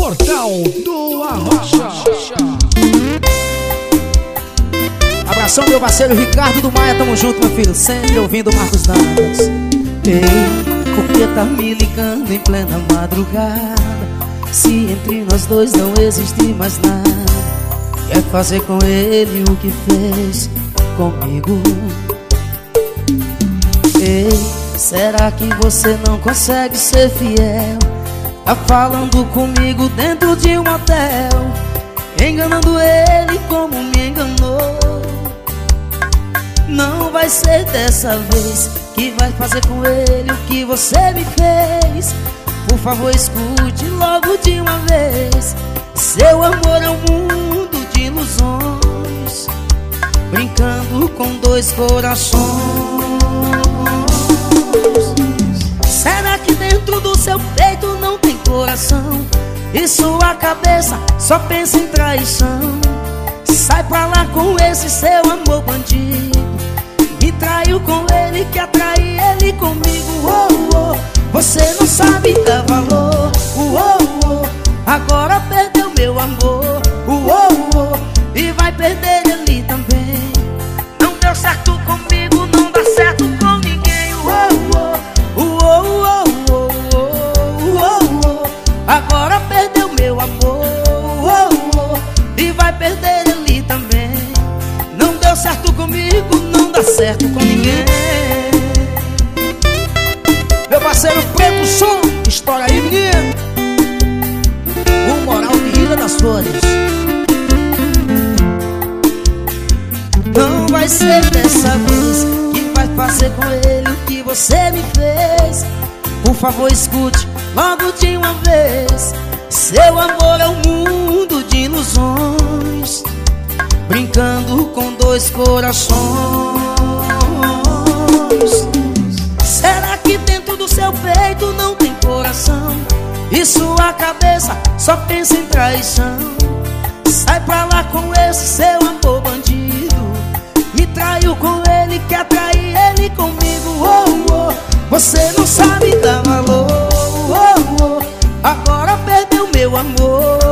Portal do Arrocha. Abração meu parceiro Ricardo do Maia, tamo junto meu filho, sempre ouvindo Marcos Dantas. Ei, por que tá me ligando em plena madrugada? Se entre nós dois não existe mais nada, quer fazer com ele o que fez comigo? Ei, será que você não consegue ser fiel? Tá falando comigo dentro de um hotel, enganando ele como me enganou. Não vai ser dessa vez que vai fazer com ele o que você me fez. Por favor, escute logo de uma vez. Seu amor é um mundo de ilusões, brincando com dois corações. Será que dentro do seu peito não tem coração? E sua cabeça só pensa em traição? Sai pra lá com esse seu amor bandido. Me traiu com ele, que atrai ele comigo. Oh, oh, você não sabe dar valor. Oh, oh, agora perdeu meu amor. Oh, oh, e vai perder ele também. Não deu certo comigo, não dá certo com ninguém. Oh, oh, oh, oh, oh, oh, oh, agora perdeu meu amor. Oh, oh, e vai perder ele também. Não deu certo comigo, não dá certo com ninguém. Meu parceiro Preto Som, estoura aí, menino. O Moral de Ilha das Flores. Não vai ser dessa vez que vai fazer com ele o que você me fez. Por favor, escute logo de uma vez. Seu amor é um mundo de ilusões, brincando com dois corações. Será que dentro do seu peito não tem coração? E sua cabeça só pensa em traição? Sai pra lá com esse seu amor bandido. Me traiu com ele, quer trair ele comigo. Oh, oh, você não sabe dar valor. Oh, oh, agora perdeu meu amor.